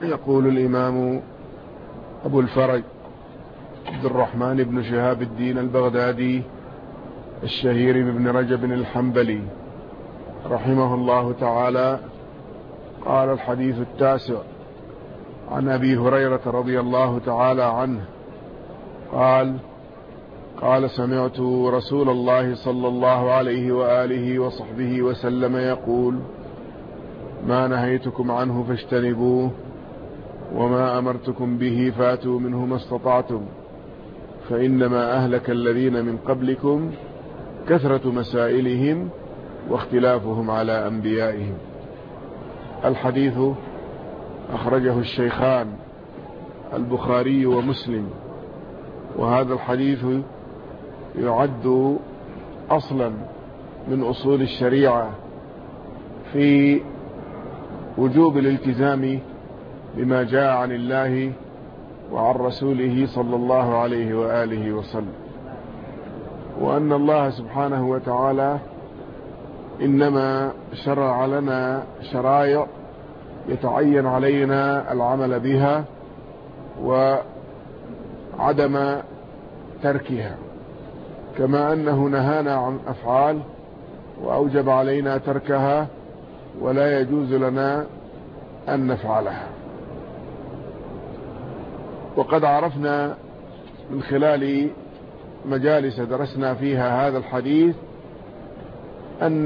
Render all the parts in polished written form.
يقول الإمام أبو الفرج عبد الرحمن بن شهاب الدين البغدادي الشهير بابن رجب الحنبلي رحمه الله تعالى قال: الحديث التاسع عن أبي هريرة رضي الله تعالى عنه قال: سمعت رسول الله صلى الله عليه وآله وصحبه وسلم يقول: ما نهيتكم عنه فاجتنبوه، وما أمرتكم به فاتوا منه ما استطعتم، فإنما أهلك الذين من قبلكم كثرة مسائلهم واختلافهم على أنبيائهم. الحديث أخرجه الشيخان البخاري ومسلم، وهذا الحديث يعد أصلا من أصول الشريعة في وجوب الالتزام بما جاء عن الله وعن رسوله صلى الله عليه وآله وسلم، وأن الله سبحانه وتعالى إنما شرع لنا شرائع يتعين علينا العمل بها وعدم تركها، كما أنه نهانا عن أفعال وأوجب علينا تركها ولا يجوز لنا أن نفعلها. وقد عرفنا من خلال مجالس درسنا فيها هذا الحديث أن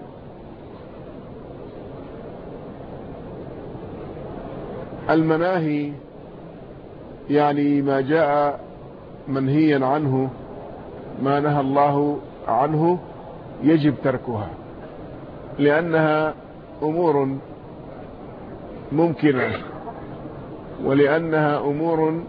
المناهي يعني ما جاء منهيا عنه، ما نهى الله عنه يجب تركها، لأنها أمور ممكنة، ولأنها أمور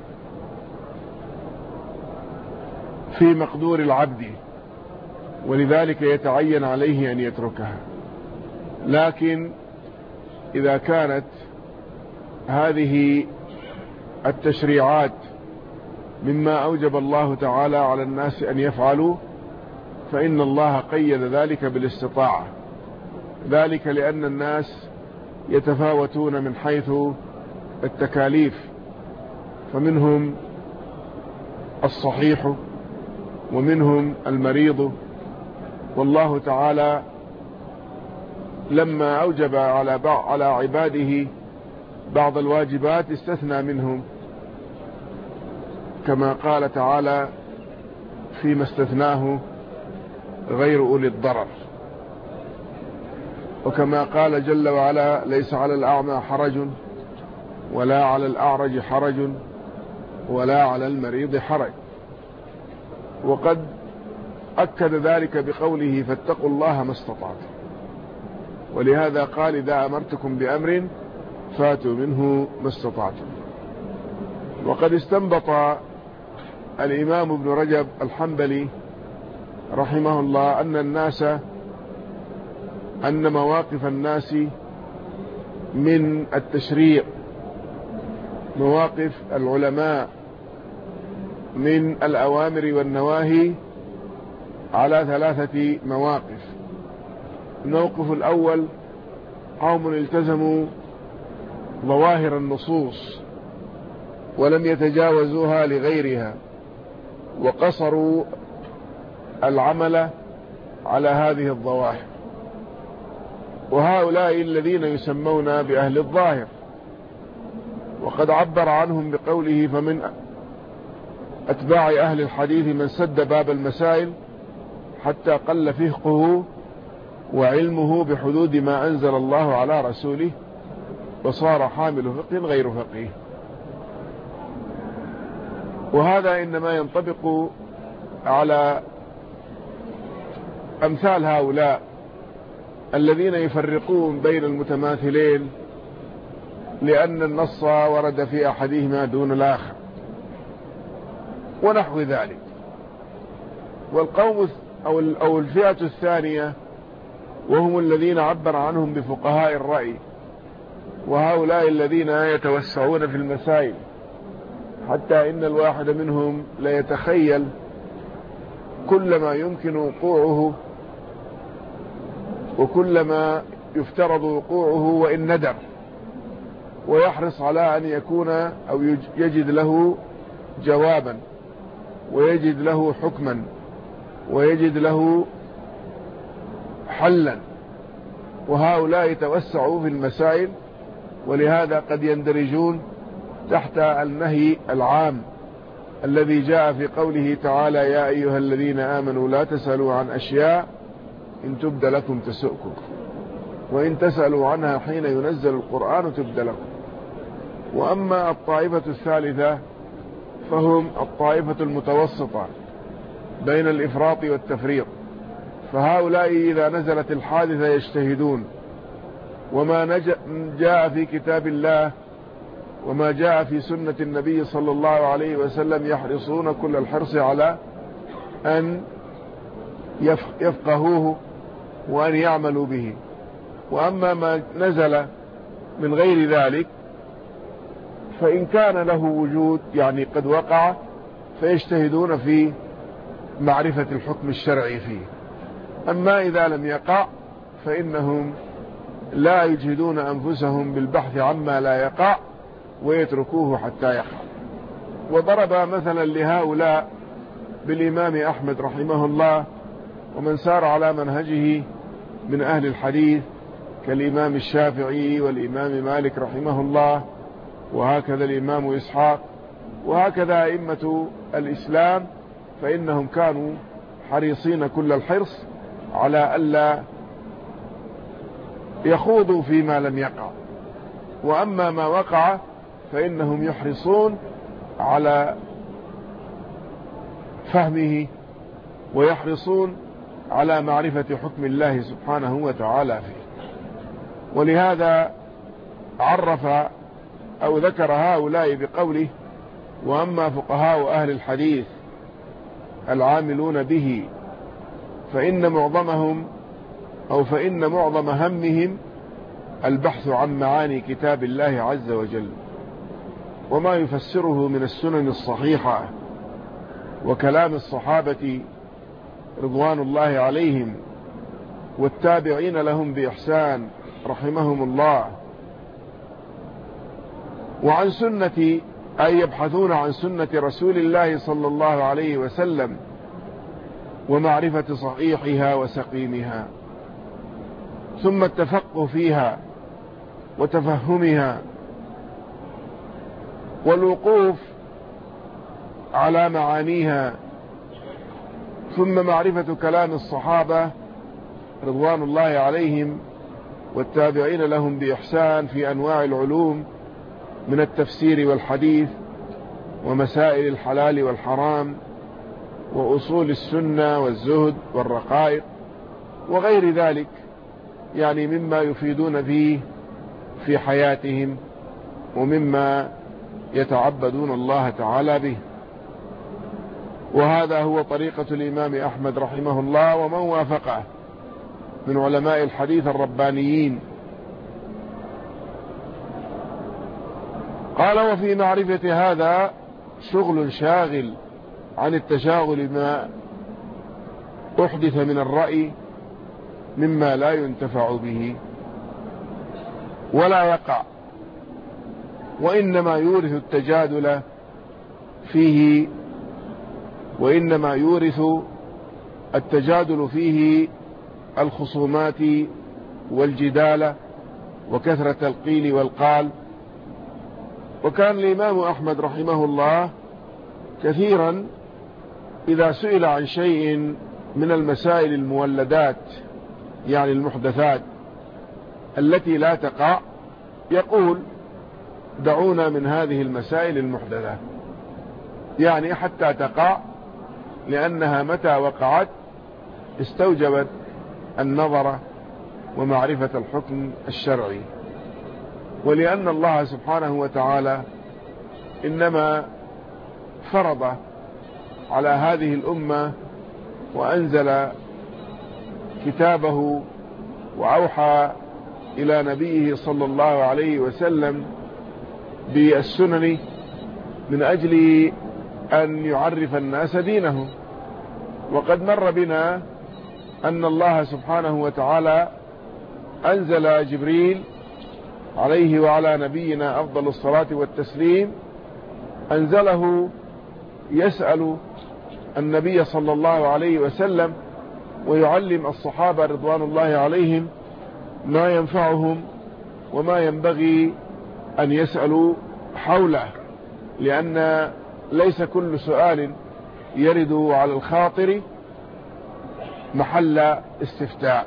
في مقدور العبد، ولذلك يتعين عليه أن يتركها. لكن إذا كانت هذه التشريعات مما أوجب الله تعالى على الناس أن يفعلوا، فإن الله قيد ذلك بالاستطاعة، ذلك لأن الناس يتفاوتون من حيث التكاليف، فمنهم الصحيح ومنهم المريض، والله تعالى لما أوجب على عباده بعض الواجبات استثنى منهم، كما قال تعالى فيما استثناه غير أولي الضرر، وكما قال جل وعلا: ليس على الأعمى حرج ولا على الأعرج حرج ولا على المريض حرج. وقد أكد ذلك بقوله: فاتقوا الله ما استطعتم. ولهذا قال: إذا أمرتكم بأمر فاتوا منه ما استطعتم. وقد استنبط الإمام ابن رجب الحنبلي رحمه الله أن مواقف الناس من التشريع، مواقف العلماء من الأوامر والنواهي، على 3 مواقف. الموقف الأول: قوم التزموا ظواهر النصوص ولم يتجاوزوها لغيرها، وقصروا العمل على هذه الظواهر، وهؤلاء الذين يسمون بأهل الظاهر، وقد عبر عنهم بقوله: فمن أتباع أهل الحديث من سد باب المسائل حتى قل فقهه وعلمه بحدود ما أنزل الله على رسوله، وصار حامل فقه غير فقيه. وهذا إنما ينطبق على أمثال هؤلاء الذين يفرقون بين المتماثلين لأن النص ورد في أحدهما دون الآخر ونحو ذلك. والقوم أو الفئة الثانية وهم الذين عبر عنهم بفقهاء الرأي، وهؤلاء الذين يتوسعون في المسائل حتى إن الواحد منهم لا يتخيل كل ما يمكن وقوعه وكل ما يفترض وقوعه وإن ندر، ويحرص على أن يكون أو يجد له جوابا، ويجد له حكما، ويجد له حلا. وهؤلاء توسعوا في المسائل، ولهذا قد يندرجون تحت النهي العام الذي جاء في قوله تعالى: يا أيها الذين آمنوا لا تسألوا عن أشياء إن تبد لكم تسؤكم، وإن تسألوا عنها حين ينزل القرآن تبد لكم. وأما الطائفة الثالثة فهم الطائفة المتوسطة بين الإفراط والتفريط، فهؤلاء إذا نزلت الحادثة يجتهدون، وما جاء في كتاب الله وما جاء في سنة النبي صلى الله عليه وسلم يحرصون كل الحرص على أن يفقهوه وأن يعملوا به. وأما ما نزل من غير ذلك فإن كان له وجود، يعني قد وقع، فيجتهدون في معرفة الحكم الشرعي فيه. أما إذا لم يقع فإنهم لا يجهدون أنفسهم بالبحث عما لا يقع ويتركوه حتى يقع. وضرب مثلا لهؤلاء بالإمام أحمد رحمه الله ومن سار على منهجه من أهل الحديث كالإمام الشافعي والإمام مالك رحمه الله، وهكذا الإمام إسحاق، وهكذا أئمة الإسلام، فإنهم كانوا حريصين كل الحرص على ألا يخوضوا فيما لم يقع. وأما ما وقع فإنهم يحرصون على فهمه، ويحرصون على معرفة حكم الله سبحانه وتعالى فيه. ولهذا عرف أو ذكر هؤلاء بقوله: وأما فقهاء أهل الحديث العاملون به فإن معظم همهم البحث عن معاني كتاب الله عز وجل وما يفسره من السنن الصحيحة وكلام الصحابة رضوان الله عليهم والتابعين لهم بإحسان رحمهم الله، وعن سنة، أي يبحثون عن سنة رسول الله صلى الله عليه وسلم ومعرفة صحيحها وسقيمها، ثم التفقه فيها وتفهمها والوقوف على معانيها، ثم معرفة كلام الصحابة رضوان الله عليهم والتابعين لهم بإحسان في أنواع العلوم من التفسير والحديث ومسائل الحلال والحرام وأصول السنة والزهد والرقائق وغير ذلك، يعني مما يفيدون فيه في حياتهم ومما يتعبدون الله تعالى به. وهذا هو طريقة الإمام أحمد رحمه الله ومن وافقه من علماء الحديث الربانيين. قال: وفي معرفة هذا شغل شاغل عن التشاغل بما أحدث من الرأي مما لا ينتفع به ولا يقع، وإنما يورث التجادل فيه، وإنما يورث التجادل فيه الخصومات والجدال وكثرة القيل والقال. وكان الإمام أحمد رحمه الله كثيرا إذا سئل عن شيء من المسائل المولدات، يعني المحدثات التي لا تقع، يقول: دعونا من هذه المسائل المحدثة، يعني حتى تقع، لأنها متى وقعت استوجبت النظر ومعرفة الحكم الشرعي. ولأن الله سبحانه وتعالى إنما فرض على هذه الأمة وأنزل كتابه وأوحى إلى نبيه صلى الله عليه وسلم بالسنن من أجل أن يعرف الناس دينهم. وقد مر بنا أن الله سبحانه وتعالى أنزل جبريل عليه وعلى نبينا أفضل الصلاة والتسليم أنزله يسأل النبي صلى الله عليه وسلم ويعلم الصحابة رضوان الله عليهم ما ينفعهم وما ينبغي أن يسألوا حوله، لأن ليس كل سؤال يرد على الخاطر محل استفتاء.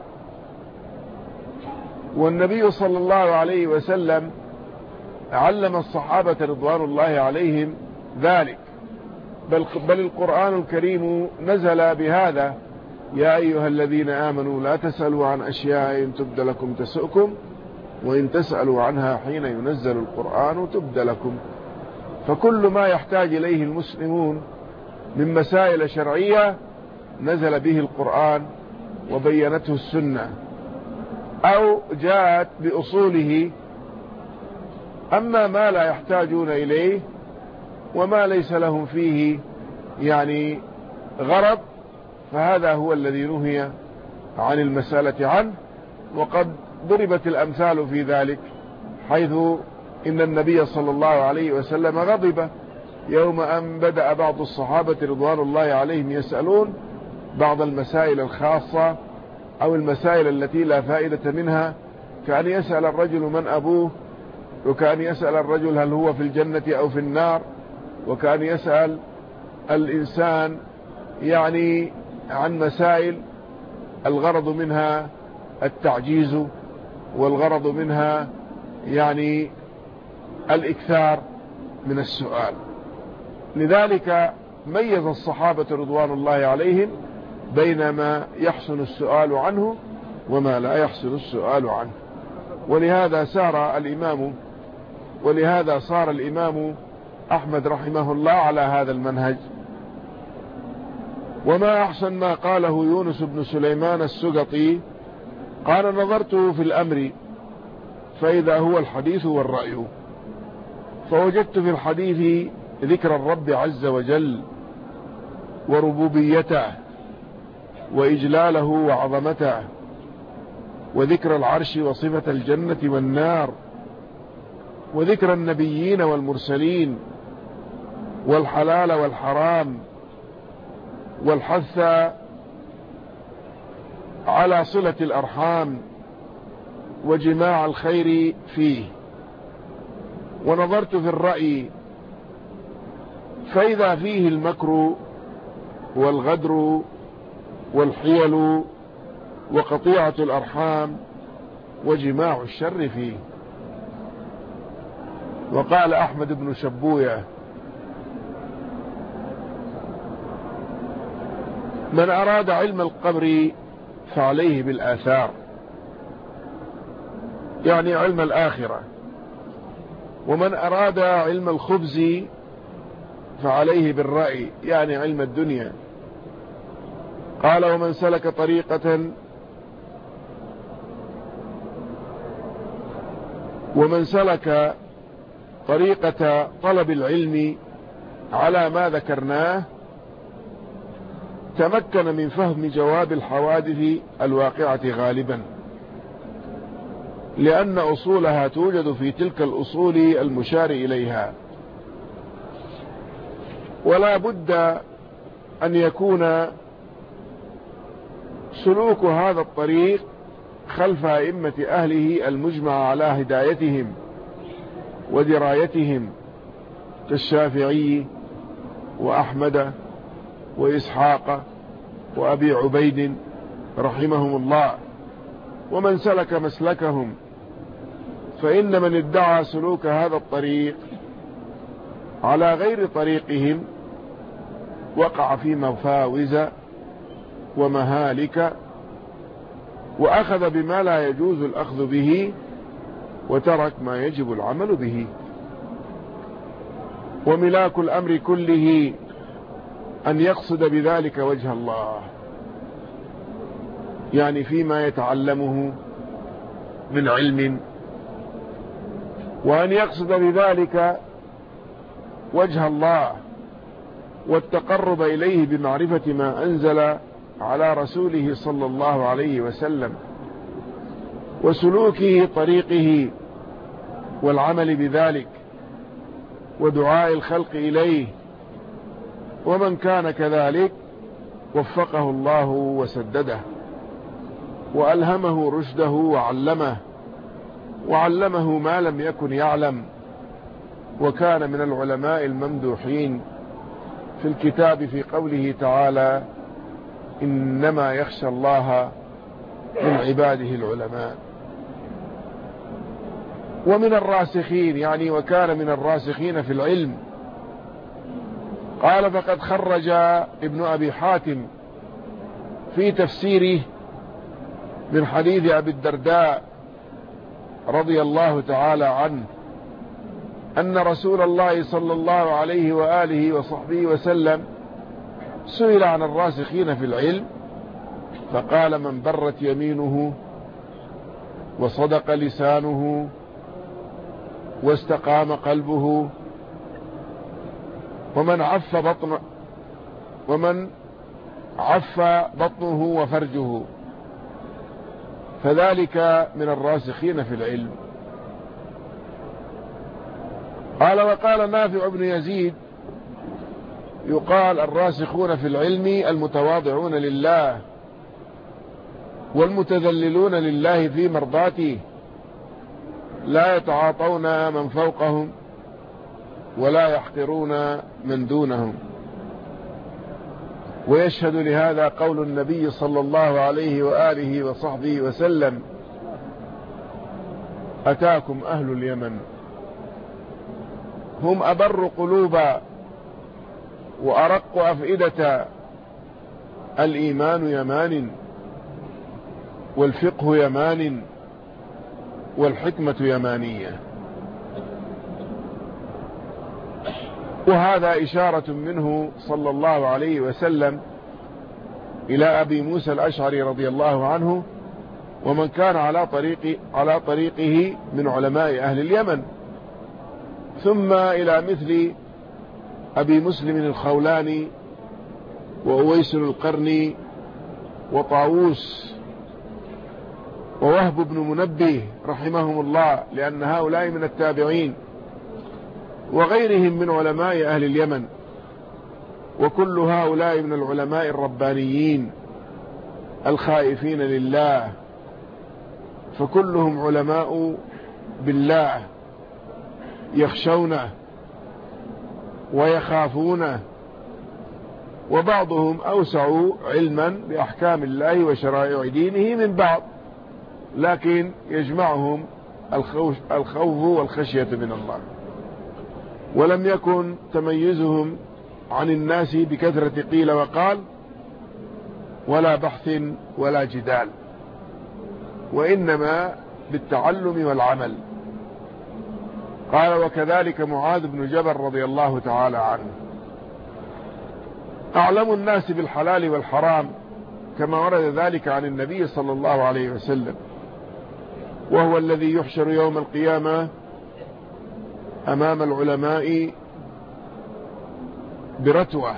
والنبي صلى الله عليه وسلم علم الصحابة رضوان الله عليهم ذلك، بل القرآن الكريم نزل بهذا: يا أيها الذين آمنوا لا تسألوا عن أشياء إن تبد لكم تسؤكم وإن تسألوا عنها حين ينزل القرآن تبد لكم. فكل ما يحتاج إليه المسلمون من مسائل شرعية نزل به القرآن وبينته السنة أو جاءت بأصوله. أما ما لا يحتاجون إليه وما ليس لهم فيه يعني غرض فهذا هو الذي نهي عن المسألة عنه. وقد ضربت الأمثال في ذلك، حيث إن النبي صلى الله عليه وسلم غضب يوم أن بدأ بعض الصحابة رضوان الله عليهم يسألون بعض المسائل الخاصة أو المسائل التي لا فائدة منها، كأن يسأل الرجل من أبوه، وكأن يسأل الرجل هل هو في الجنة أو في النار، وكأن يسأل الإنسان يعني عن مسائل الغرض منها التعجيز والغرض منها يعني الإكثار من السؤال. لذلك ميز الصحابة رضوان الله عليهم بين ما يحسن السؤال عنه وما لا يحسن السؤال عنه. ولهذا صار الإمام أحمد رحمه الله على هذا المنهج. وما أحسن ما قاله يونس بن سليمان السقطي قال: نظرت في الأمر فإذا هو الحديث والرأي، فوجدت في الحديث ذكر الرب عز وجل وربوبيته وإجلاله وعظمته، وذكر العرش وصفة الجنة والنار، وذكر النبيين والمرسلين والحلال والحرام، والحث على صلة الأرحام وجماع الخير فيه. ونظرت في الرأي فإذا فيه المكر والغدر والحيل وقطيعة الأرحام وجماع الشر فيه. وقال أحمد بن شبوية: من أراد علم القبر فعليه بالآثار، يعني علم الآخرة، ومن أراد علم الخبز فعليه بالرأي، يعني علم الدنيا. قال: ومن سلك طريقة طلب العلم على ما ذكرناه تمكن من فهم جواب الحوادث الواقعة غالبا، لأن أصولها توجد في تلك الأصول المشار إليها. ولا بد أن يكون سلوك هذا الطريق خلف أئمة أهله المجمع على هدايتهم ودرايتهم كالشافعي وأحمد وإسحاق وأبي عبيد رحمهم الله، ومن سلك مسلكهم. فإن من ادعى سلوك هذا الطريق على غير طريقهم وقع في مفاوز ومهالك، وأخذ بما لا يجوز الأخذ به وترك ما يجب العمل به. وملاك الأمر كله أن يقصد بذلك وجه الله، يعني فيما يتعلمه من علم، وأن يقصد بذلك وجه الله والتقرب إليه بمعرفة ما أنزل على رسوله صلى الله عليه وسلم، وسلوكه طريقه والعمل بذلك ودعاء الخلق إليه، ومن كان كذلك وفقه الله وسدده وألهمه رشده وعلمه ما لم يكن يعلم، وكان من العلماء الممدوحين في الكتاب في قوله تعالى: إنما يخشى الله من عباده العلماء. ومن الراسخين، يعني وكان من الراسخين في العلم. قال: فقد خرج ابن أبي حاتم في تفسيره من حديث أبي الدرداء رضي الله تعالى عنه أن رسول الله صلى الله عليه وآله وصحبه وسلم سئل عن الراسخين في العلم فقال: من برت يمينه وصدق لسانه واستقام قلبه ومن عف بطنه وفرجه فذلك من الراسخين في العلم. قال: وقال نافع بن يزيد: يقال الراسخون في العلم المتواضعون لله والمتذللون لله في مرضاته، لا يتعاطون من فوقهم ولا يحقرون من دونهم. ويشهد لهذا قول النبي صلى الله عليه وآله وصحبه وسلم: أتاكم أهل اليمن هم أبر قلوبا وأرق أفئدة، الإيمان يمان والفقه يمان والحكمة يمانية. وهذا إشارة منه صلى الله عليه وسلم إلى أبي موسى الأشعري رضي الله عنه ومن كان على طريقه من علماء أهل اليمن، ثم إلى مثل أبي مسلم الخولاني وأويس القرني وطاووس ووهب بن منبه رحمهم الله، لأن هؤلاء من التابعين، وغيرهم من علماء أهل اليمن. وكل هؤلاء من العلماء الربانيين الخائفين لله، فكلهم علماء بالله يخشونه ويخافونه، وبعضهم أوسع علما بأحكام الله وشرائع دينه من بعض، لكن يجمعهم الخوف والخشية من الله. ولم يكن تميزهم عن الناس بكثرة قيل وقال ولا بحث ولا جدال، وإنما بالتعلم والعمل. قال: وكذلك معاذ بن جبل رضي الله تعالى عنه أعلم الناس بالحلال والحرام، كما ورد ذلك عن النبي صلى الله عليه وسلم، وهو الذي يحشر يوم القيامة أمام العلماء برتوة،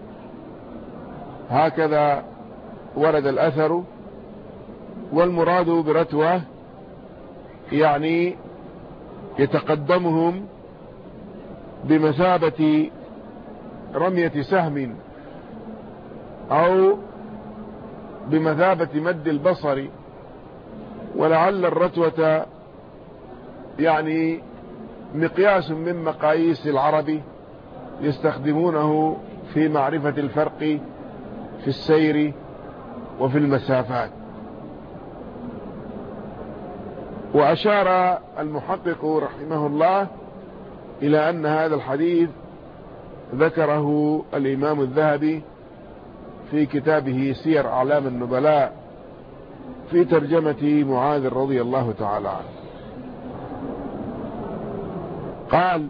هكذا ورد الأثر. والمراد برتوة يعني يتقدمهم بمثابة رمية سهم أو بمثابة مد البصر. ولعل الرتوة يعني مقياس من مقاييس العرب يستخدمونه في معرفة الفرق في السير وفي المسافات. وأشار المحقق رحمه الله إلى أن هذا الحديث ذكره الإمام الذهبي في كتابه سير أعلام النبلاء في ترجمة معاذ رضي الله تعالى عنه. قال: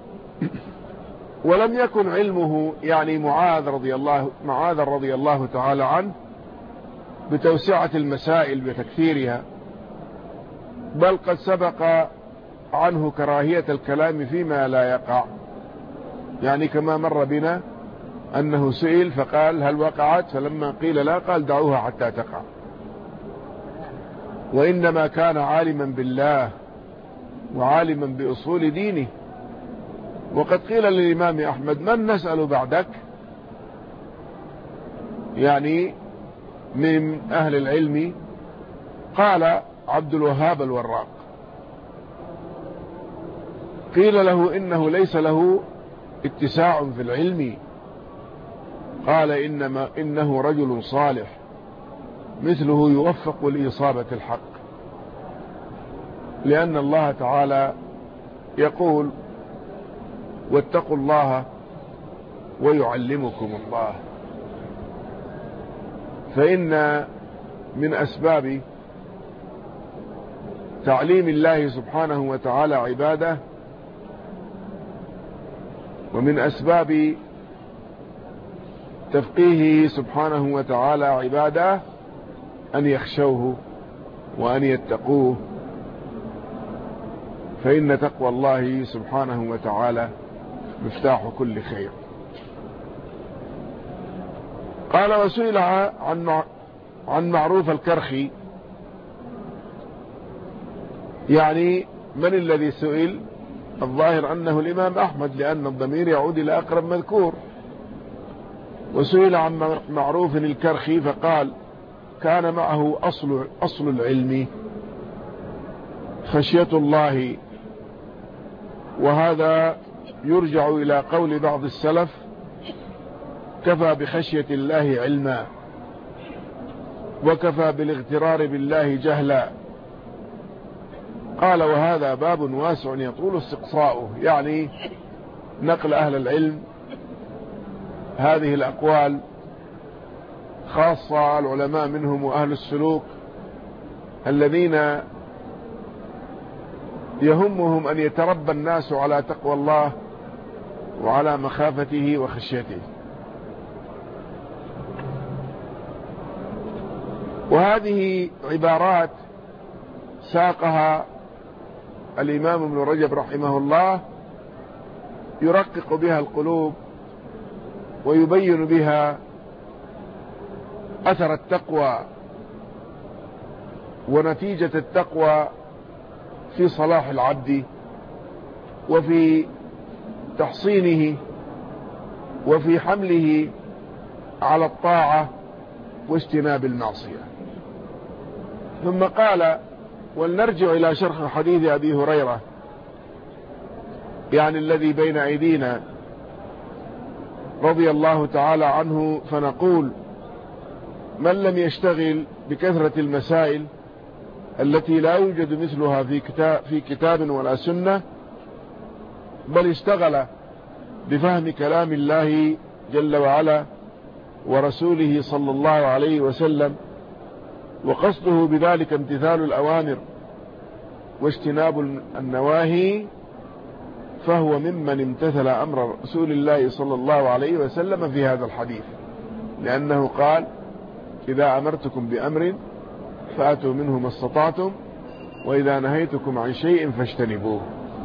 ولم يكن علمه، يعني معاذ رضي الله تعالى عنه، بتوسعة المسائل وتكثيرها، بل قد سبق عنه كراهية الكلام فيما لا يقع، يعني كما مر بنا أنه سئل فقال: هل وقعت؟ فلما قيل لا قال: دعوها حتى تقع. وإنما كان عالما بالله وعالما بأصول دينه. وقد قيل للإمام أحمد: من نسأل بعدك؟ يعني من أهل العلم. قال: عبد الوهاب الوراق. قيل له: إنه ليس له اتساع في العلم. قال: إنه رجل صالح مثله يوفق لإصابة الحق، لأن الله تعالى يقول: واتقوا الله ويعلمكم الله. فإن من أسباب تعليم الله سبحانه وتعالى عباده، ومن أسباب تفقيهه سبحانه وتعالى عباده أن يخشوه وأن يتقوه، فإن تقوى الله سبحانه وتعالى مفتاح كل خير. قال: وسئل عن معروف الكرخي. يعني من الذي سئل؟ الظاهر أنه الإمام أحمد، لأن الضمير يعود إلى أقرب مذكور. وسئل عن معروف الكرخي فقال: كان معه أصل العلم خشية الله. وهذا يرجع إلى قول بعض السلف: كفى بخشية الله علما، وكفى بالاغترار بالله جهلا. قال: وهذا باب واسع يطول استقصاؤه. يعني نقل أهل العلم هذه الأقوال، خاصة العلماء منهم وأهل السلوك الذين يهمهم أن يتربى الناس على تقوى الله وعلى مخافته وخشيته. وهذه عبارات ساقها الإمام ابن رجب رحمه الله يرقق بها القلوب ويبين بها أثر التقوى ونتيجة التقوى في صلاح العبد وفي تحصينه وفي حمله على الطاعة واجتناب المعصية. ثم قال: ولنرجع إلى شرح حديث أبي هريرة، يعني الذي بين أيدينا، رضي الله تعالى عنه، فنقول: من لم يشتغل بكثرة المسائل التي لا يوجد مثلها في كتاب ولا سنة، بل اشتغل بفهم كلام الله جل وعلا ورسوله صلى الله عليه وسلم، وقصده بذلك امتثال الأوامر واجتناب النواهي، فهو ممن امتثل أمر رسول الله صلى الله عليه وسلم في هذا الحديث، لأنه قال: إذا أمرتكم بأمر فأتوا منه ما استطعتم، وإذا نهيتكم عن شيء فاجتنبوه.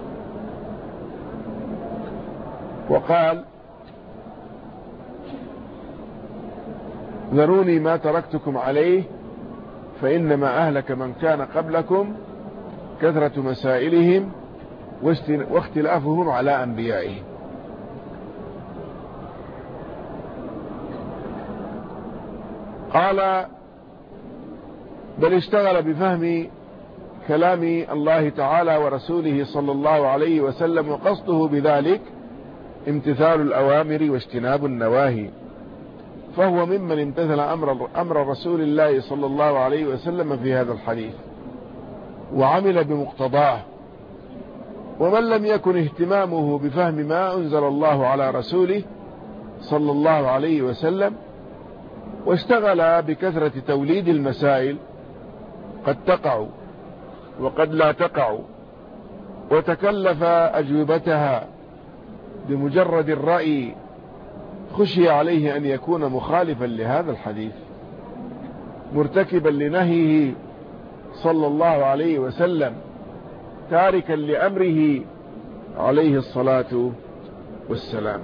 وقال: ذروني ما تركتكم عليه فإنما أهلك من كان قبلكم كثرة مسائلهم واختلافهم على أنبيائهم. قال: بل اشتغل بفهم كلام الله تعالى ورسوله صلى الله عليه وسلم، وقصده بذلك امتثال الأوامر واجتناب النواهي، فهو ممن امتثل أمر رسول الله صلى الله عليه وسلم في هذا الحديث وعمل بمقتضاه. ومن لم يكن اهتمامه بفهم ما أنزل الله على رسوله صلى الله عليه وسلم واشتغل بكثرة توليد المسائل، قد تقع وقد لا تقع، وتكلف أجوبتها بمجرد الرأي، خشي عليه أن يكون مخالفا لهذا الحديث، مرتكبا لنهيه صلى الله عليه وسلم، تاركا لأمره عليه الصلاة والسلام.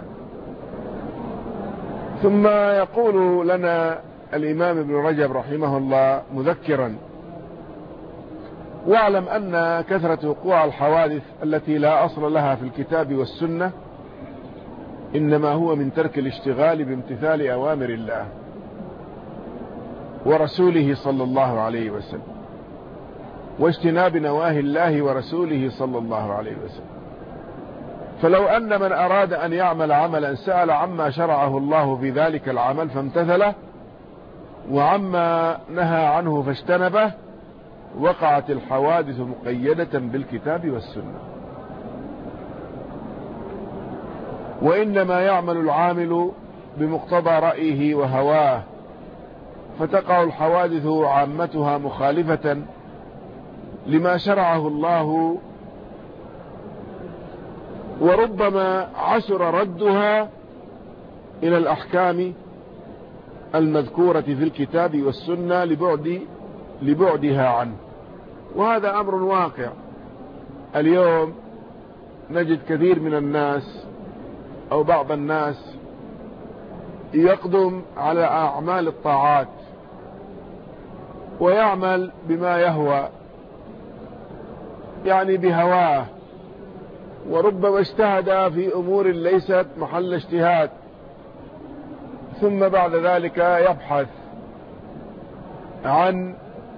ثم يقول لنا الإمام ابن رجب رحمه الله مذكرا واعلم أن كثرة وقوع الحوادث التي لا أصل لها في الكتاب والسنة إنما هو من ترك الاشتغال بامتثال أوامر الله ورسوله صلى الله عليه وسلم، واجتناب نواهي الله ورسوله صلى الله عليه وسلم. فلو أن من أراد أن يعمل عملا سأل عما شرعه الله في ذلك العمل فامتثله، وعما نهى عنه فاجتنبه، وقعت الحوادث مقيدة بالكتاب والسنة. وإنما يعمل العامل بمقتضى رأيه وهواه، فتقع الحوادث عامتها مخالفة لما شرعه الله، وربما عسر ردها إلى الأحكام المذكورة في الكتاب والسنة لبعدها عنه. وهذا أمر واقع. اليوم نجد كثير من الناس أو بعض الناس يقدم على أعمال الطاعات ويعمل بما يهوى، يعني بهواه، وربما اجتهد في أمور ليست محل اجتهاد، ثم بعد ذلك يبحث عن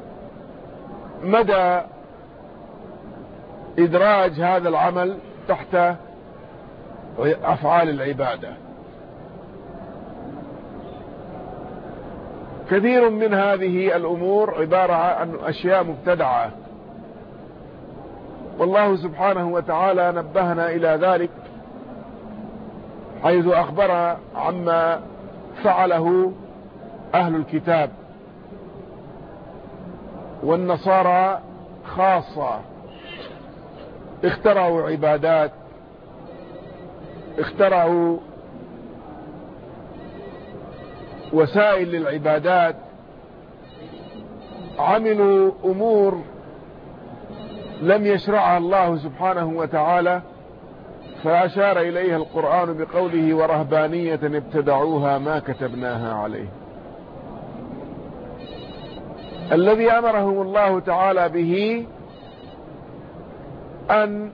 مدى إدراج هذا العمل تحت أفعال العبادة. كثير من هذه الأمور عبارة عن أشياء مبتدعة، والله سبحانه وتعالى نبهنا إلى ذلك حيث أخبر عما فعله أهل الكتاب والنصارى خاصة. اخترعوا عبادات، اخترعوا وسائل للعبادات، عملوا أمور لم يشرعها الله سبحانه وتعالى، فأشار إليها القرآن بقوله ورهبانية ابتدعوها ما كتبناها عليه. الذي أمرهم الله تعالى به أن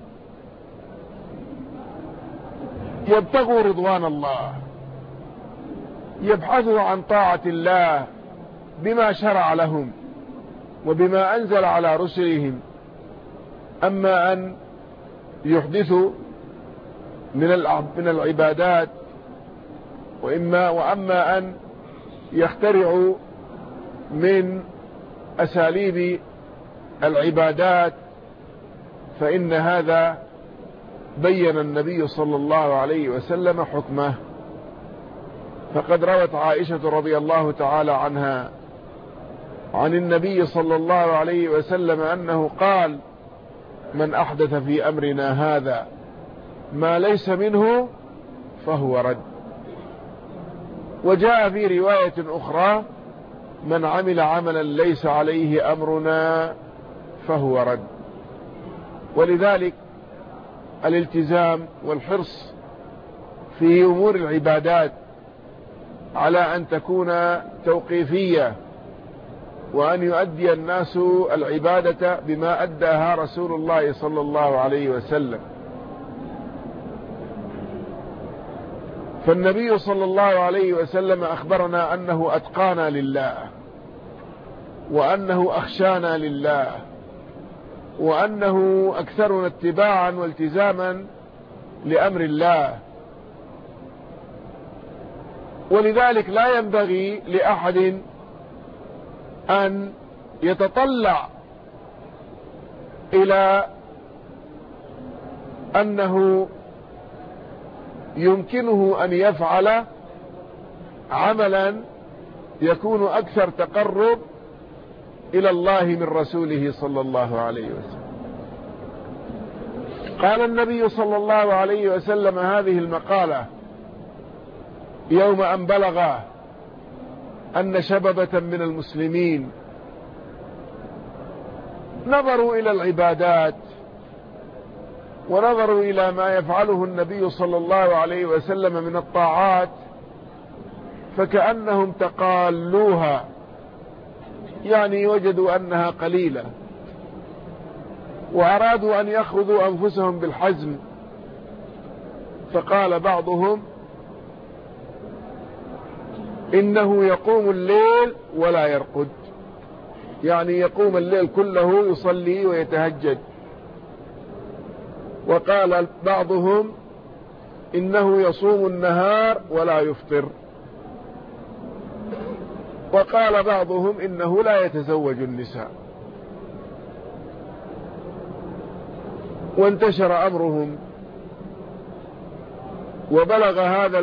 يبتغوا رضوان الله، يبحثوا عن طاعة الله بما شرع لهم وبما أنزل على رسلهم، أما أن يحدثوا من العبادات وأما أن يخترعوا من أساليب العبادات، فإن هذا بين النبي صلى الله عليه وسلم حكمه. فقد روت عائشة رضي الله تعالى عنها عن النبي صلى الله عليه وسلم أنه قال من أحدث في أمرنا هذا ما ليس منه فهو رد. وجاء في رواية أخرى من عمل عملا ليس عليه أمرنا فهو رد. ولذلك الالتزام والحرص في أمور العبادات على أن تكون توقيفية، وأن يؤدي الناس العبادة بما أداها رسول الله صلى الله عليه وسلم. فالنبي صلى الله عليه وسلم أخبرنا أنه أتقانا لله، وأنه أخشانا لله، وأنه أكثرنا اتباعا والتزاما لأمر الله. ولذلك لا ينبغي لأحد أن يتطلع إلى أنه يمكنه أن يفعل عملا يكون أكثر تقرب إلى الله من رسوله صلى الله عليه وسلم. قال النبي صلى الله عليه وسلم هذه المقالة يوم أن بلغ أن شببة من المسلمين نظروا إلى العبادات ونظروا إلى ما يفعله النبي صلى الله عليه وسلم من الطاعات، فكأنهم تقالوها، يعني وجدوا أنها قليلة وأرادوا أن يأخذوا أنفسهم بالحزم، فقال بعضهم إنه يقوم الليل ولا يرقد، يعني يقوم الليل كله يصلي ويتهجد. وقال بعضهم إنه يصوم النهار ولا يفطر. وقال بعضهم إنه لا يتزوج النساء. وانتشر أمرهم، وبلغ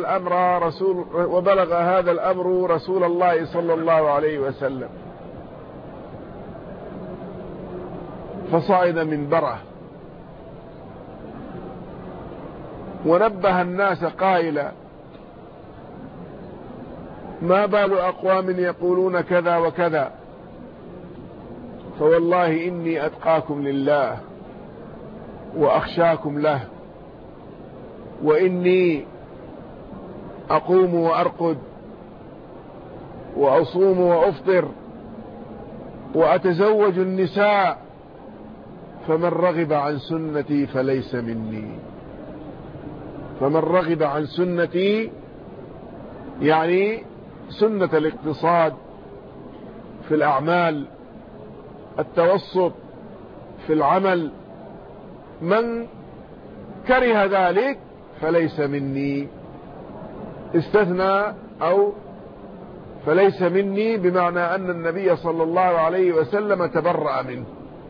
هذا الأمر رسول الله صلى الله عليه وسلم، فصعد منبره ونبه الناس قائلا: ما بال أقوام يقولون كذا وكذا، فوالله إني أتقاكم لله وأخشاكم له، وإني أقوم وأرقد وأصوم وأفطر وأتزوج النساء، فمن رغب عن سنتي فليس مني. فمن رغب عن سنتي يعني سنة الاقتصاد في الأعمال، التوسط في العمل، من كره ذلك فليس مني. استثنى أو فليس مني بمعنى أن النبي صلى الله عليه وسلم تبرأ منه.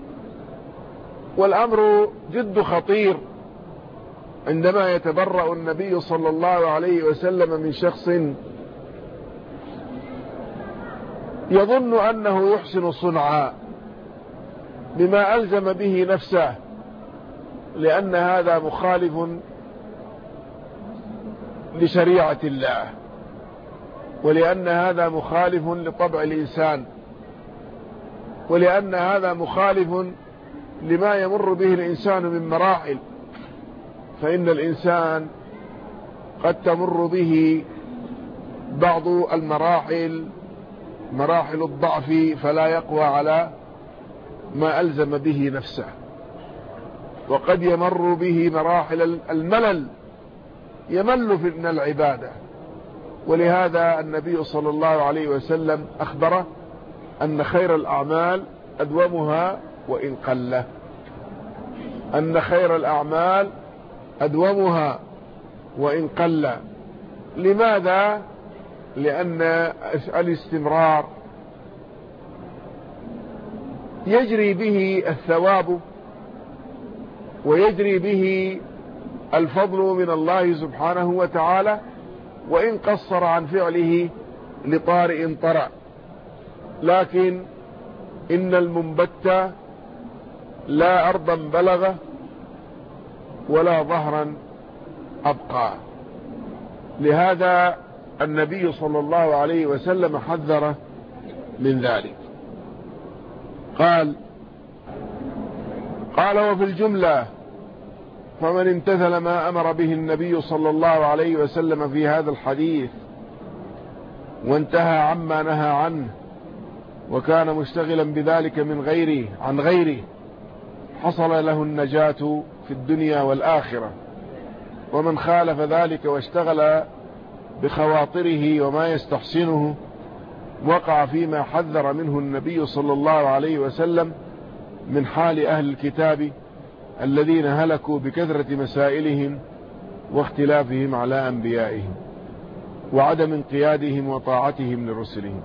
والأمر جد خطير عندما يتبرأ النبي صلى الله عليه وسلم من شخص يظن أنه يحسن صنعا بما ألزم به نفسه، لأن هذا مخالف لشريعة الله، ولأن هذا مخالف لطبع الإنسان، ولأن هذا مخالف لما يمر به الإنسان من مراحل. فإن الإنسان قد تمر به بعض المراحل، مراحل الضعف، فلا يقوى على ما ألزم به نفسه، وقد يمر به مراحل الملل، يمل من العبادة. ولهذا النبي صلى الله عليه وسلم أخبر أن خير الأعمال أدومها وإن قل، أن خير الأعمال أدومها وإن قل. لماذا؟ لأن الاستمرار يجري به الثواب ويجري به الفضل من الله سبحانه وتعالى، وإن قصر عن فعله لطارئ طرأ. لكن إن المنبت لا أرضا بلغ ولا ظهرا أبقى. لهذا النبي صلى الله عليه وسلم حذر من ذلك. قال وفي الجملة فمن امتثل ما أمر به النبي صلى الله عليه وسلم في هذا الحديث وانتهى عما نهى عنه وكان مشتغلا بذلك عن غيره حصل له النجاة في الدنيا والآخرة. ومن خالف ذلك واشتغل بخواطره وما يستحسنه وقع فيما حذر منه النبي صلى الله عليه وسلم من حال أهل الكتاب الذين هلكوا بكثرة مسائلهم واختلافهم على أنبيائهم وعدم انقيادهم وطاعتهم لرسلهم.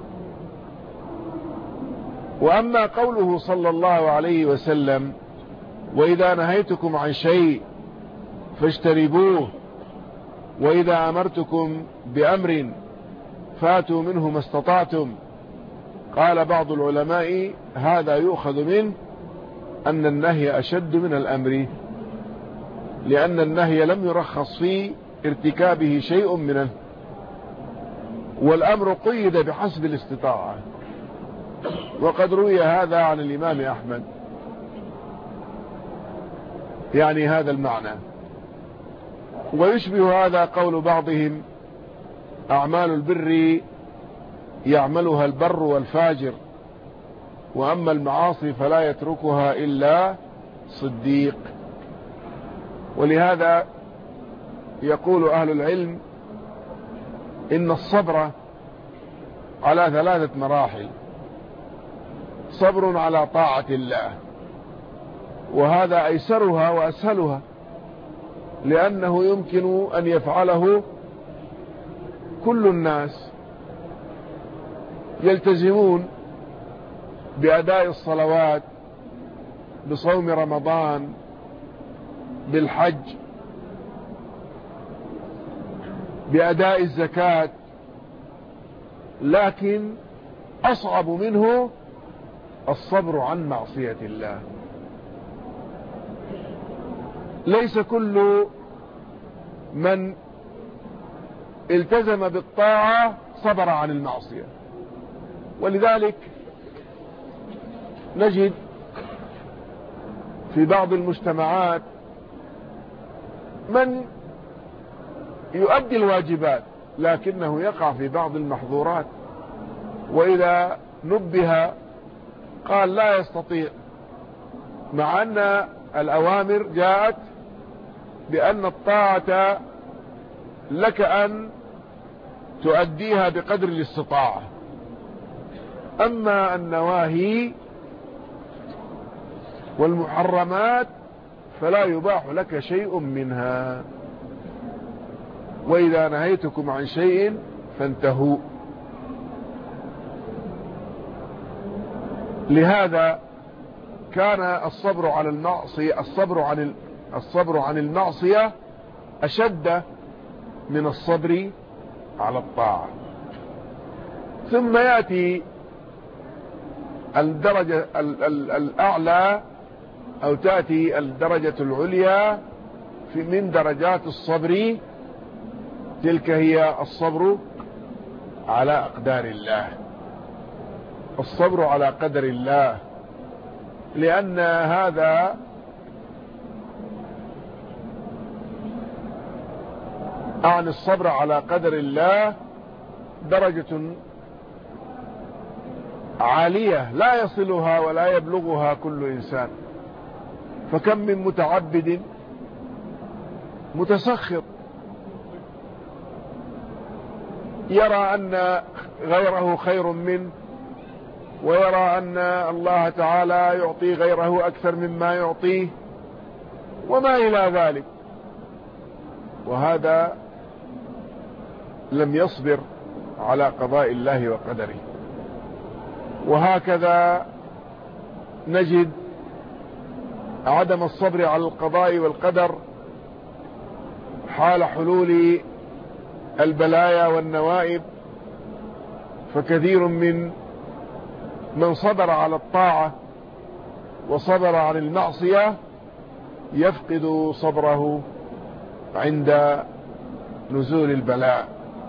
وأما قوله صلى الله عليه وسلم: وإذا نهيتكم عن شيء فاجتنبوه وإذا أمرتكم بأمر فاتوا منه ما استطعتم، قال بعض العلماء: هذا يؤخذ منه أن النهي أشد من الأمر، لأن النهي لم يرخص في ارتكابه شيء منه، والأمر قيد بحسب الاستطاعة. وقد روي هذا عن الإمام أحمد، يعني هذا المعنى. ويشبه هذا قول بعضهم: أعمال البر يعملها البر والفاجر، وأما المعاصي فلا يتركها إلا صديق. ولهذا يقول أهل العلم إن الصبر على 3 مراحل: صبر على طاعة الله، وهذا أيسرها وأسهلها، لأنه يمكن أن يفعله كل الناس، يلتزمون بأداء الصلوات، بصوم رمضان، بالحج، بأداء الزكاة. لكن أصعب منه الصبر عن معصية الله. ليس كل من التزم بالطاعة صبر عن المعصية، ولذلك نجد في بعض المجتمعات من يؤدي الواجبات لكنه يقع في بعض المحظورات، وإذا نبه قال لا يستطيع، مع أن الأوامر جاءت بأن الطاعة لك أن تؤديها بقدر الاستطاعة، أما النواهي والمحرمات فلا يباح لك شيء منها. وإذا نهيتكم عن شيء فانتهوا. لهذا كان الصبر على المعصية الصبر عن المعصية أشد من الصبر على الطاعة. ثم يأتي الدرجة الأعلى، أو تأتي الدرجة العليا من درجات الصبر، تلك هي الصبر على أقدار الله، الصبر على قدر الله، لأن هذا عن الصبر على قدر الله درجة عالية لا يصلها ولا يبلغها كل إنسان. فكم من متعبد متسخط يرى أن غيره خير منه، ويرى أن الله تعالى يعطي غيره أكثر مما يعطيه وما إلى ذلك، وهذا لم يصبر على قضاء الله وقدره. وهكذا نجد عدم الصبر على القضاء والقدر حال حلول البلايا والنوائب. فكثير من صبر على الطاعة وصبر عن المعصية يفقد صبره عند نزول البلاء.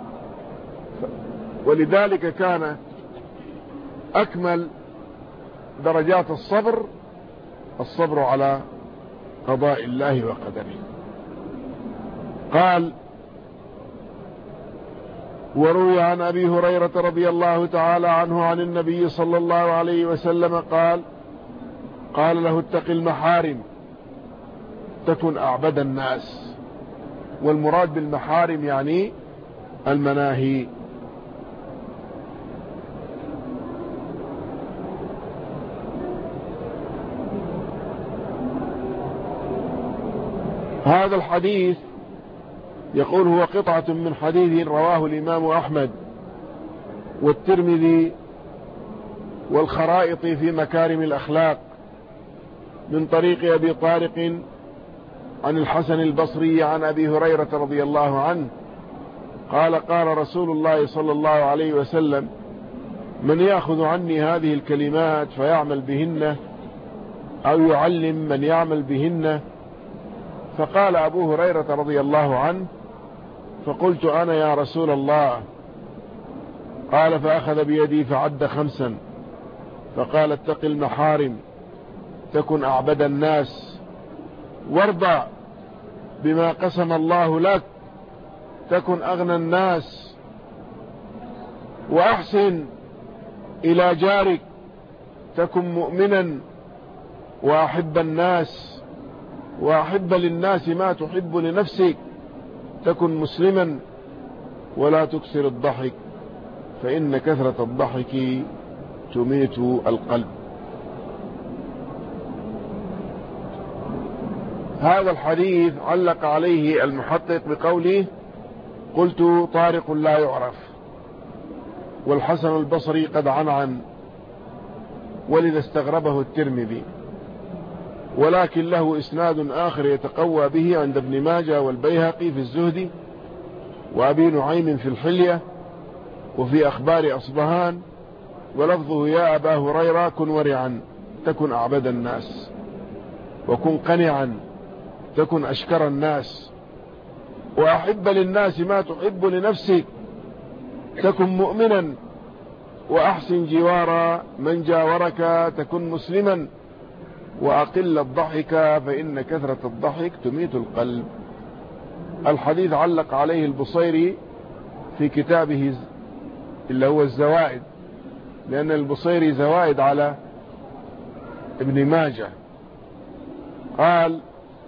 ولذلك كان أكمل درجات الصبر على قضاء الله وقدره. قال: وروي عن أبي هريرة رضي الله تعالى عنه عن النبي صلى الله عليه وسلم قال له: اتق المحارم تكن أعبد الناس. والمراد بالمحارم يعني المناهي. هذا الحديث يقول هو قطعة من حديث رواه الإمام أحمد والترمذي والخرائط في مكارم الأخلاق من طريق أبي طارق عن الحسن البصري عن أبي هريرة رضي الله عنه قال: قال رسول الله صلى الله عليه وسلم: من يأخذ عني هذه الكلمات فيعمل بهن أو يعلم من يعمل بهن. فقال أبو هريرة رضي الله عنه: فقلت أنا يا رسول الله. قال: فأخذ بيدي فعد 5، فقال: اتق المحارم تكن أعبد الناس، وارضى بما قسم الله لك تكن أغنى الناس، وأحسن إلى جارك تكن مؤمنا، وأحب الناس وأحب للناس ما تحب لنفسك تكن مسلما ولا تكثر الضحك فإن كثرة الضحك تميت القلب. هذا الحديث علق عليه المحقق بقوله: قلت طارق لا يعرف، والحسن البصري قد عنعن، ولذا استغربه الترمذي، ولكن له إسناد آخر يتقوى به عند ابن ماجه والبيهقي في الزهد، وأبي نعيم في الحلية، وفي أخبار أصبهان، ولفظه: يا أبا هريرة كن ورعا تكن أعبد الناس، وكن قنعا تكن أشكر الناس، وأحب للناس ما تحب لنفسك تكن مؤمنا، وأحسن جوار من جاورك تكن مسلما، وأقل الضحك فإن كثرة الضحك تميت القلب. الحديث علق عليه البصيري في كتابه اللي هو الزوائد، لأن البصيري زوائد على ابن ماجه. قال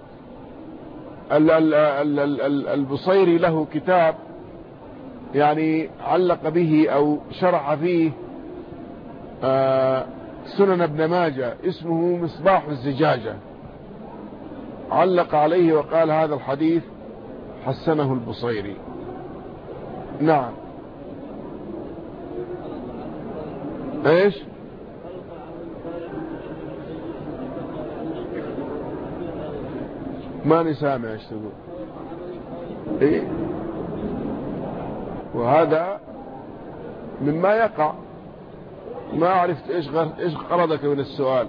البصيري له كتاب يعني علق به أو شرح فيه سنن ابن ماجه اسمه مصباح الزجاجة، علق عليه وقال هذا الحديث حسنه البصيري. نعم. ايش؟ ما سامع ايش تقول. ايه، وهذا مما يقع. ما عرفت ايش غرضك من السؤال.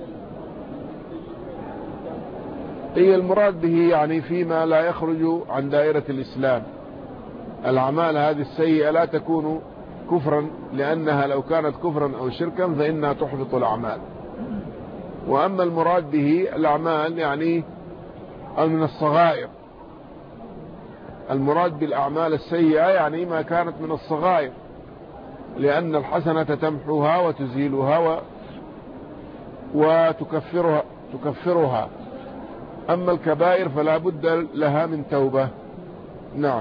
هي المراد به يعني فيما لا يخرج عن دائرة الإسلام. الأعمال هذه السيئة لا تكون كفرا، لأنها لو كانت كفرا أو شركا فإنها تحبط الأعمال. وأما المراد به الأعمال يعني من الصغائر. المراد بالأعمال السيئة يعني ما كانت من الصغائر، لأن الحسنة تمحوها وتزيلها وتكفرها. أما الكبائر فلا بد لها من توبة. نعم.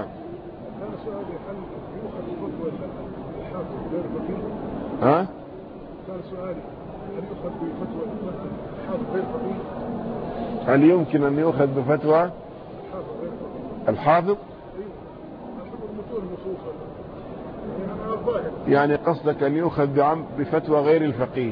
ها؟ كان سؤالي هل يؤخذ بفتوى الحافظ غير فقيه؟ هل يمكن أن يؤخذ بفتوى الحافظ؟ يعني قصدك أن يؤخذ بفتوى غير الفقيه؟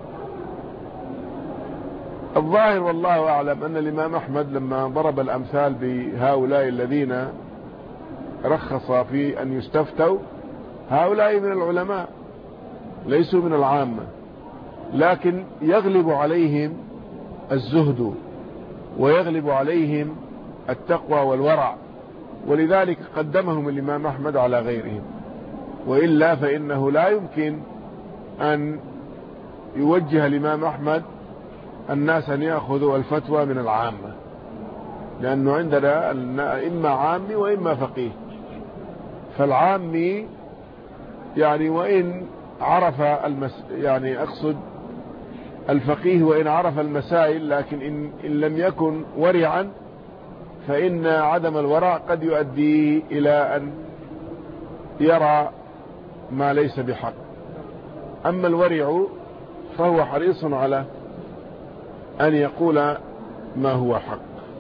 الظاهر والله أعلم أن الإمام أحمد لما ضرب الأمثال بهؤلاء الذين رخص في أن يستفتوا، هؤلاء من العلماء ليسوا من العامة، لكن يغلب عليهم الزهد ويغلب عليهم التقوى والورع، ولذلك قدمهم الإمام أحمد على غيرهم. وإلا فإنه لا يمكن أن يوجه الإمام أحمد الناس أن يأخذوا الفتوى من العامة، لأنه عندنا إما عامي وإما فقيه. فالعامي يعني وإن عرف يعني أقصد الفقيه وإن عرف المسائل، لكن إن لم يكن ورعا فإن عدم الورع قد يؤدي إلى أن يرى ما ليس بحق. أما الورع فهو حريص على أن يقول ما هو حق.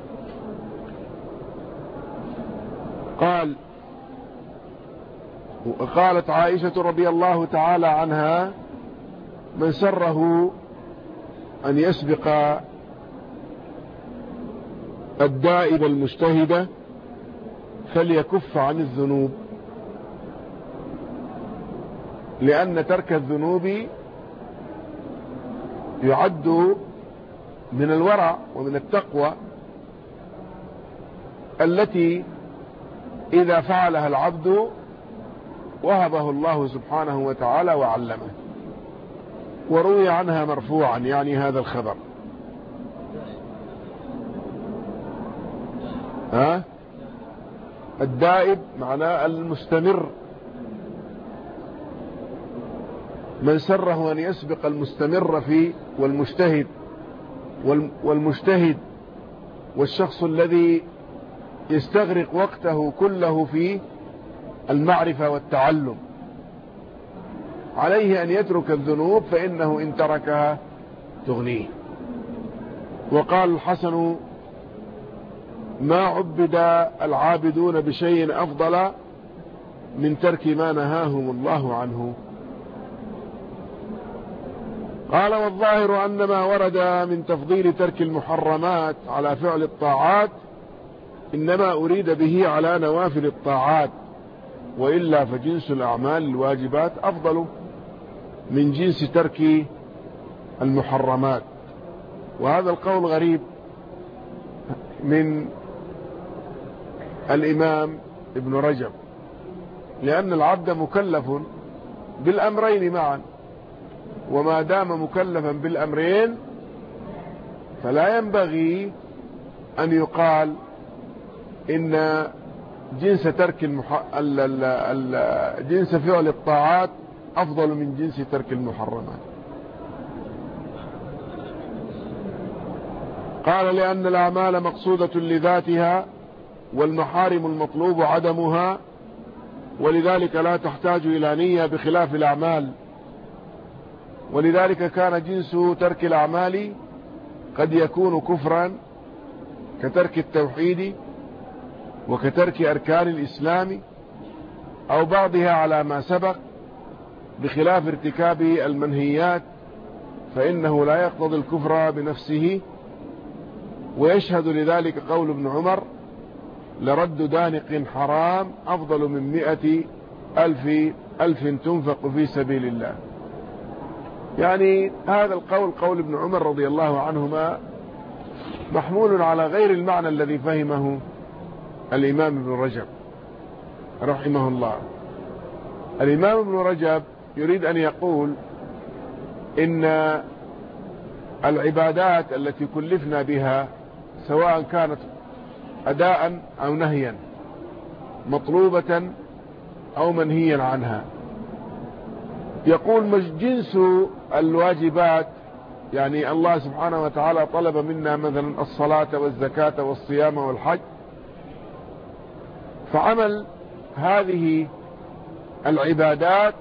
قالت عائشة رضي الله تعالى عنها: من سره أن يسبق الدائب المجتهد فليكف عن الذنوب، لأن ترك الذنوب يعد من الورع ومن التقوى التي إذا فعلها العبد وهبه الله سبحانه وتعالى وعلمه. وروي عنها مرفوعا يعني هذا الخبر. الدائب معناه المستمر. من سره أن يسبق المستمر والمجتهد والمجتهد والشخص الذي يستغرق وقته كله في المعرفة والتعلم عليه أن يترك الذنوب، فإنه إن تركها تغنيه. وقال الحسن: ما عبد العابدون بشيء أفضل من ترك ما نهاهم الله عنه. قال: والظاهر أن ما ورد من تفضيل ترك المحرمات على فعل الطاعات إنما أريد به على نوافل الطاعات، وإلا فجنس الأعمال الواجبات أفضل من جنس ترك المحرمات. وهذا القول غريب من الإمام ابن رجب، لأن العبد مكلف بالأمرين معا، وما دام مكلفا بالأمرين فلا ينبغي أن يقال إن جنس ترك جنس فعل الطاعات أفضل من جنس ترك المحرمات. قال: لأن الأعمال مقصودة لذاتها، والمحارم المطلوب عدمها، ولذلك لا تحتاج إلى نية بخلاف الأعمال. ولذلك كان جنس ترك الأعمال قد يكون كفرا كترك التوحيد وكترك أركان الإسلام أو بعضها على ما سبق، بخلاف ارتكاب المنهيات فإنه لا يقتضي الكفر بنفسه. ويشهد لذلك قول ابن عمر: لرد دانق حرام أفضل من 100,000 تنفق في سبيل الله. يعني هذا القول قول ابن عمر رضي الله عنهما محمول على غير المعنى الذي فهمه الإمام ابن رجب رحمه الله. الإمام ابن رجب يريد أن يقول إن العبادات التي كلفنا بها سواء كانت أداء أو نهيا، مطلوبة أو منهيا عنها، يقول جنس الواجبات، يعني الله سبحانه وتعالى طلب منا مثلا الصلاة والزكاة والصيام والحج، فعمل هذه العبادات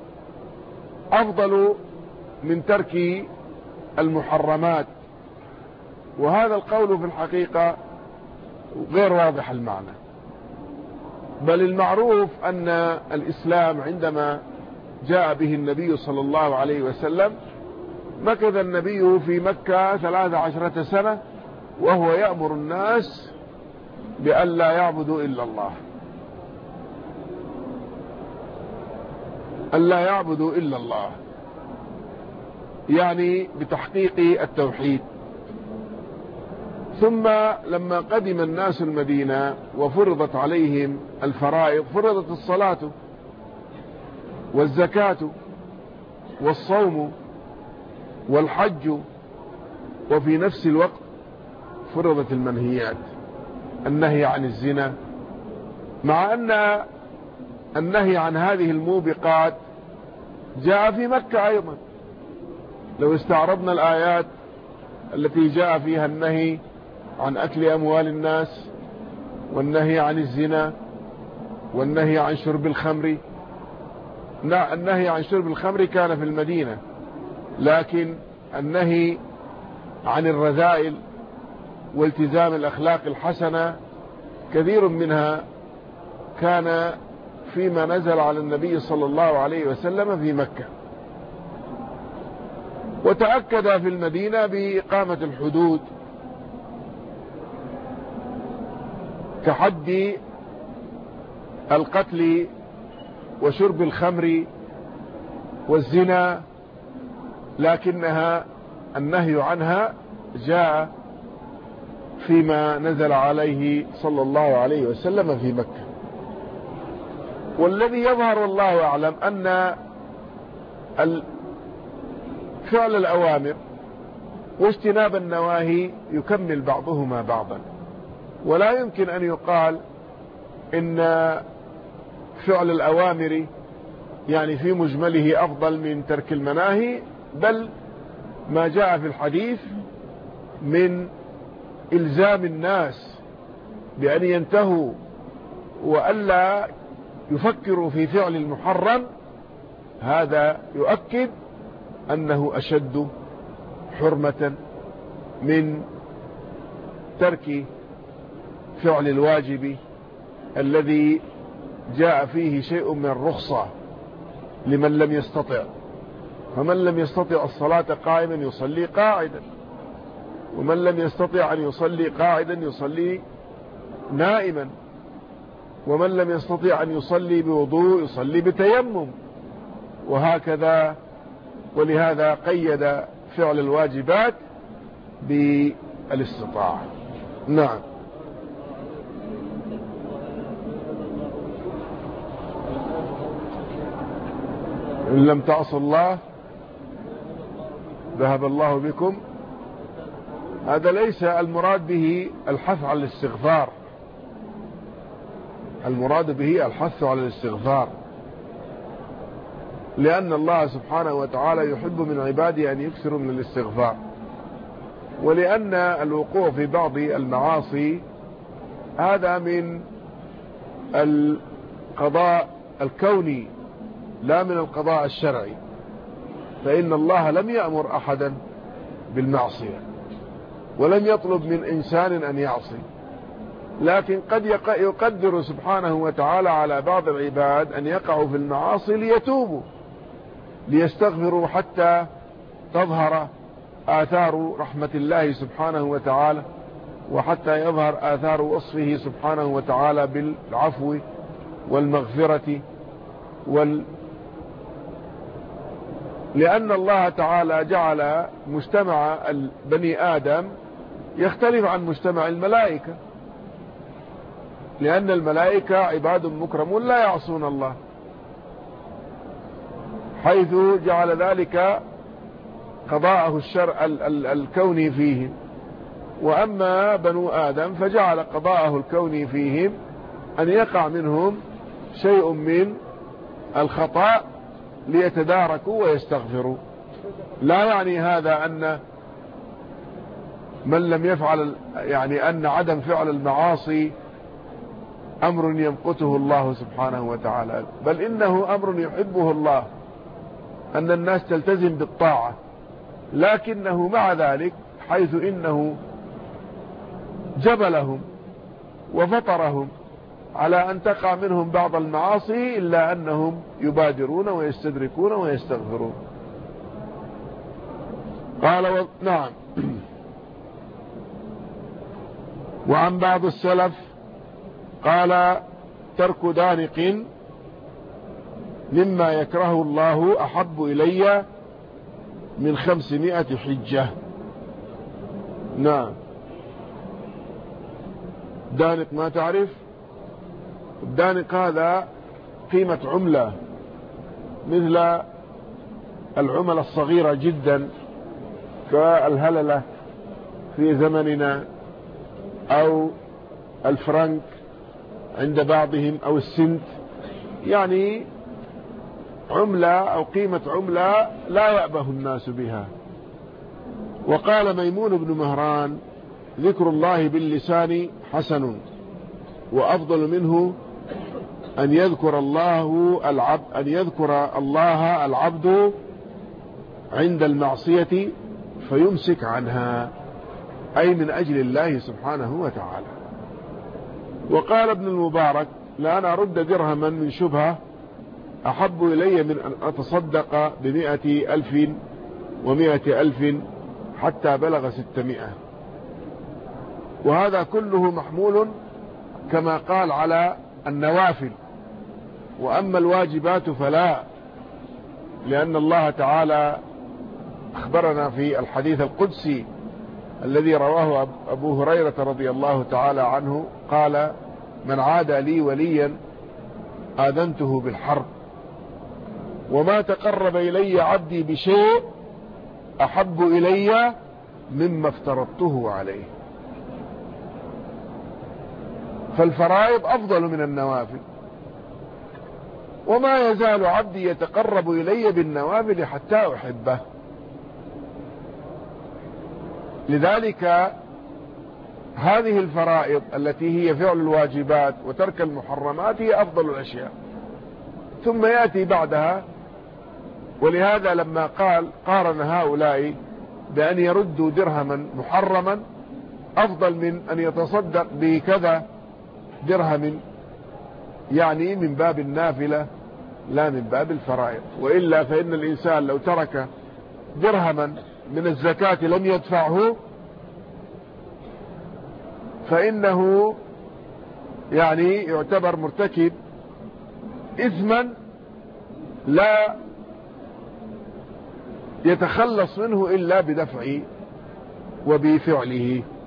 أفضل من ترك المحرمات. وهذا القول في الحقيقة غير واضح المعنى، بل المعروف أن الإسلام عندما جاء به النبي صلى الله عليه وسلم مكث النبي في مكة 13 سنة وهو يأمر الناس بأن لا يعبدوا إلا الله، أن لا يعبدوا إلا الله، يعني بتحقيق التوحيد. ثم لما قدم الناس المدينة وفرضت عليهم الفرائض، فرضت الصلاة والزكاة والصوم والحج، وفي نفس الوقت فرضت المنهيات، النهي عن الزنا، مع أن النهي عن هذه الموبقات جاء في مكة أيضا. لو استعرضنا الآيات التي جاء فيها النهي عن أكل أموال الناس، والنهي عن الزنا، والنهي عن شرب الخمر، النهي عن شرب الخمر كان في المدينة، لكن النهي عن الرذائل والتزام الأخلاق الحسنة كثير منها كان فيما نزل على النبي صلى الله عليه وسلم في مكة. وتأكد في المدينة بإقامة الحدود كحد القتل وشرب الخمر والزنا، لكنها النهي عنها جاء فيما نزل عليه صلى الله عليه وسلم في مكة. والذي يظهر والله أعلم أن فعل الأوامر واجتناب النواهي يكمل بعضهما بعضا، ولا يمكن أن يقال إن فعل الأوامر يعني في مجمله أفضل من ترك المناهي، بل ما جاء في الحديث من إلزام الناس بأن ينتهوا وألا يفكروا في فعل المحرم، هذا يؤكد أنه أشد حرمة من ترك فعل الواجب الذي جاء فيه شيء من الرخصة لمن لم يستطع. فمن لم يستطع الصلاة قائما يصلي قاعدا، ومن لم يستطع أن يصلي قاعدا يصلي نائما، ومن لم يستطع أن يصلي بوضوء يصلي بتيمم، وهكذا. ولهذا قيد فعل الواجبات بالاستطاعة. نعم. إن لم تعصوا الله ذهب الله بكم، هذا ليس المراد به الحث على الاستغفار، المراد به الحث على الاستغفار، لأن الله سبحانه وتعالى يحب من عباده أن يكثروا من الاستغفار، ولأن الوقوع في بعض المعاصي هذا من القضاء الكوني لا من القضاء الشرعي، فإن الله لم يأمر أحدا بالمعصية ولم يطلب من إنسان أن يعصي، لكن قد يقدر سبحانه وتعالى على بعض العباد أن يقعوا في المعاصي ليتوبوا ليستغفروا حتى تظهر آثار رحمة الله سبحانه وتعالى، وحتى يظهر آثار وصفه سبحانه وتعالى بالعفو والمغفرة لأن الله تعالى جعل مجتمع بني آدم يختلف عن مجتمع الملائكة، لأن الملائكة عباد مكرمون لا يعصون الله، حيث جعل ذلك قضاءه الشرع الكوني فيهم. وأما بنو آدم فجعل قضاءه الكوني فيهم أن يقع منهم شيء من الخطأ ليتداركوا ويستغفروا. لا يعني هذا أن من لم يفعل، يعني أن عدم فعل المعاصي أمر يمقته الله سبحانه وتعالى، بل إنه أمر يحبه الله أن الناس تلتزم بالطاعة، لكنه مع ذلك حيث إنه جبلهم وفطرهم على أن تقع منهم بعض المعاصي إلا أنهم يبادرون ويستدركون ويستغفرون. قال نعم. وعن بعض السلف قال ترك دانق مما يكره الله أحب إلي من 500 حجة. نعم. دانق ما تعرف؟ الدانق هذا قيمة عملة مثل العملة الصغيرة جدا كالهللة في زمننا أو الفرنك عند بعضهم أو السنت، يعني عملة أو قيمة عملة لا يأبه الناس بها. وقال ميمون بن مهران ذكر الله باللسان حسن وأفضل منه أن يذكر الله العبد عند المعصية فيمسك عنها، أي من أجل الله سبحانه وتعالى. وقال ابن المبارك لأن أرد درهما من شبهة أحب إلي من أن أتصدق ب100,000 و100,000 حتى بلغ 600. وهذا كله محمول كما قال على النوافل، وأما الواجبات فلا، لأن الله تعالى أخبرنا في الحديث القدسي الذي رواه أبو هريرة رضي الله تعالى عنه قال من عادى لي وليا آذنته بالحرب، وما تقرب إلي عبدي بشيء أحب إلي مما افترضته عليه. فالفرائض أفضل من النوافل، وما يزال عبدي يتقرب إلي بالنوافل حتى أحبه. لذلك هذه الفرائض التي هي فعل الواجبات وترك المحرمات هي أفضل الأشياء، ثم يأتي بعدها. ولهذا لما قارن هؤلاء بأن يردوا درهما محرما أفضل من أن يتصدق بكذا درهم، يعني من باب النافلة لا من باب الفرائض. وإلا فإن الإنسان لو ترك درهما من الزكاة لم يدفعه فإنه يعني يعتبر مرتكب إثما لا يتخلص منه إلا بدفعه وبفعله.